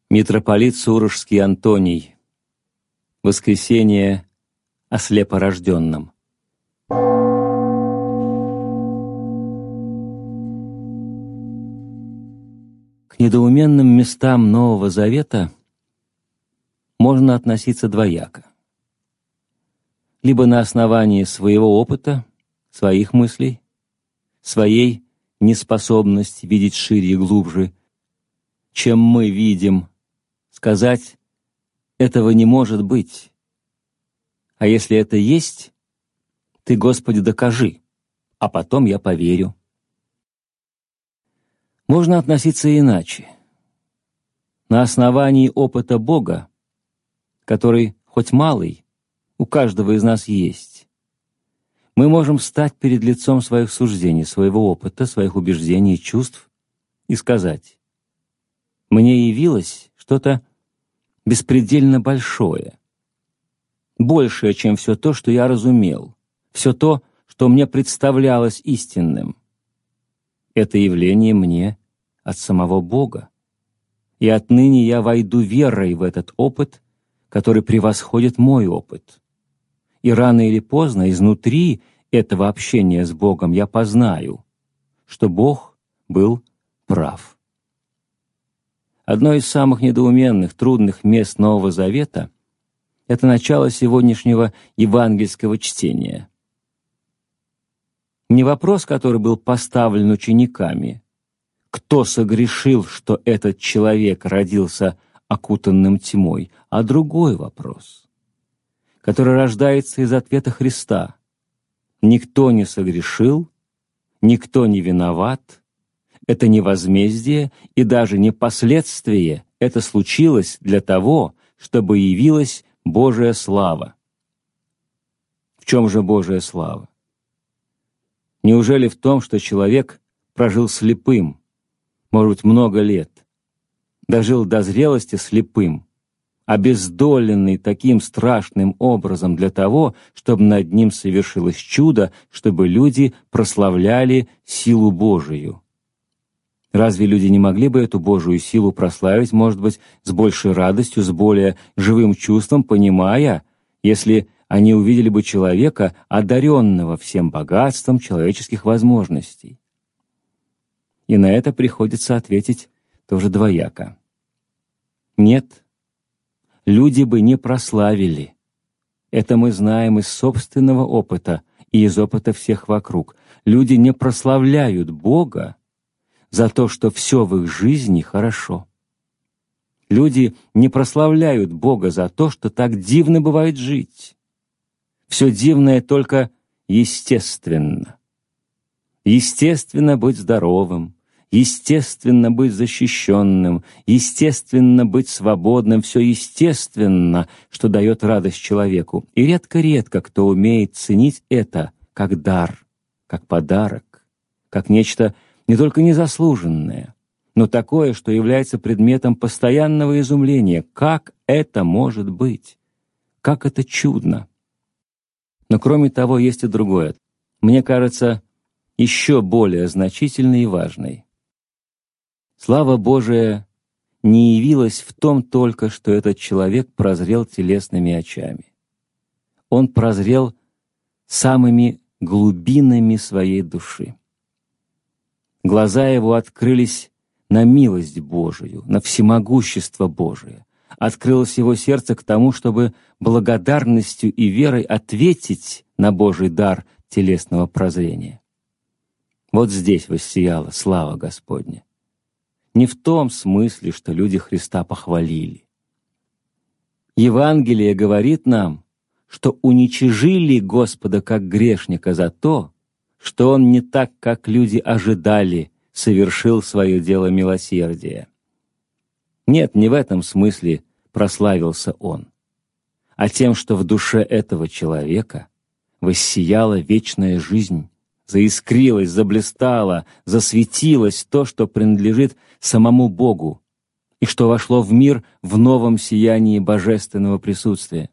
Митрополит Сурожский Антоний. Воскресение о слепорожденном. К недоуменным местам Нового Завета можно относиться двояко. Либо на основании своего опыта, своих мыслей, своей неспособности видеть шире и глубже, чем мы видим, сказать «этого не может быть». А если это есть, Ты, Господи, докажи, а потом я поверю. Можно относиться иначе. На основании опыта Бога, который, хоть малый, у каждого из нас есть, мы можем встать перед лицом своих суждений, своего опыта, своих убеждений и чувств и сказать: «Мне явилось что-то беспредельно большое, большее, чем все то, что я разумел, все то, что мне представлялось истинным. Это явление мне от самого Бога, и отныне я войду верой в этот опыт, который превосходит мой опыт. И рано или поздно изнутри этого общения с Богом я познаю, что Бог был прав». Одно из самых недоуменных, трудных мест Нового Завета — это начало сегодняшнего евангельского чтения. Не вопрос, который был поставлен учениками: кто согрешил, что этот человек родился окутанным тьмой, а другой вопрос, который рождается из ответа Христа: никто не согрешил, никто не виноват, это не возмездие и даже не последствие, это случилось для того, чтобы явилась Божия слава. В чем же Божия слава? Неужели в том, что человек прожил слепым, может быть, много лет, дожил до зрелости слепым, обездоленный таким страшным образом для того, чтобы над ним совершилось чудо, чтобы люди прославляли силу Божию? Разве люди не могли бы эту Божию силу прославить, может быть, с большей радостью, с более живым чувством, понимая, если они увидели бы человека, одаренного всем богатством человеческих возможностей? И на это приходится ответить тоже двояко. Нет, люди бы не прославили. Это мы знаем из собственного опыта и из опыта всех вокруг. Люди не прославляют Бога за то, что все в их жизни хорошо. Люди не прославляют Бога за то, что так дивно бывает жить. Все дивное только естественно. Естественно быть здоровым, естественно быть защищенным, естественно быть свободным, все естественно, что дает радость человеку. И редко-редко кто умеет ценить это как дар, как подарок, как нечто не только незаслуженное, но такое, что является предметом постоянного изумления. Как это может быть? Как это чудно! Но кроме того, есть и другое, мне кажется, еще более значительный и важный. Слава Божия не явилась в том только, что этот человек прозрел телесными очами. Он прозрел самыми глубинами своей души. Глаза его открылись на милость Божию, на всемогущество Божие. Открылось его сердце к тому, чтобы благодарностью и верой ответить на Божий дар телесного прозрения. Вот здесь воссияла слава Господня. Не в том смысле, что люди Христа похвалили. Евангелие говорит нам, что уничижили Господа как грешника за то, что Он не так, как люди ожидали, совершил свое дело милосердия. Нет, не в этом смысле прославился Он, а тем, что в душе этого человека воссияла вечная жизнь, заискрилось, заблистало, засветилось то, что принадлежит самому Богу, и что вошло в мир в новом сиянии божественного присутствия.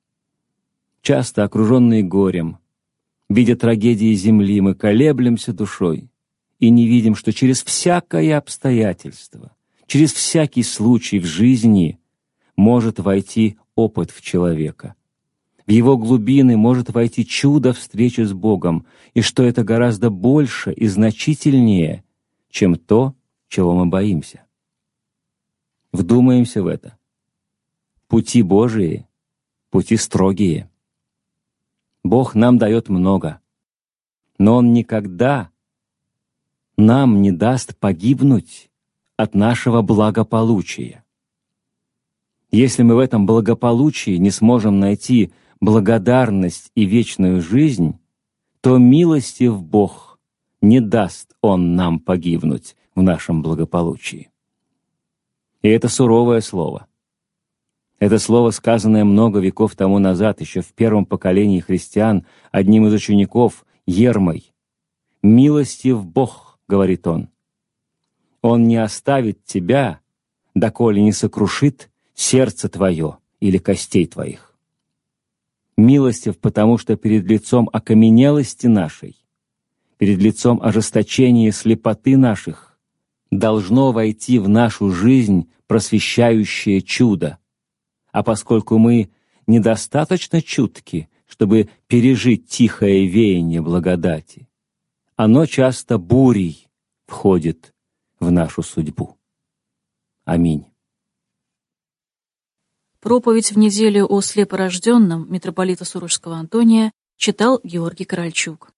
Часто, окруженные горем, видя трагедии земли, мы колеблемся душой и не видим, что через всякое обстоятельство, Через всякий случай в жизни может войти опыт в человека. В его глубины может войти чудо встречи с Богом, и что это гораздо больше и значительнее, чем то, чего мы боимся. Вдумаемся в это. Пути Божии — пути строгие. Бог нам дает много, но Он никогда нам не даст погибнуть от нашего благополучия. Если мы в этом благополучии не сможем найти благодарность и вечную жизнь, то милостив Бог, не даст Он нам погибнуть в нашем благополучии. И это суровое слово. Это слово, сказанное много веков тому назад, еще в первом поколении христиан, одним из учеников, Ермой. «Милостив Бог», — говорит он, — «Он не оставит тебя, доколе не сокрушит сердце твое или костей твоих». Милостив, потому что перед лицом окаменелости нашей, перед лицом ожесточения и слепоты наших должно войти в нашу жизнь просвещающее чудо. А поскольку мы недостаточно чутки, чтобы пережить тихое веяние благодати, оно часто бурей входит в нашу судьбу. Аминь. Проповедь в неделю о слепорожденном митрополита Сурожского Антония читал Георгий Корольчук.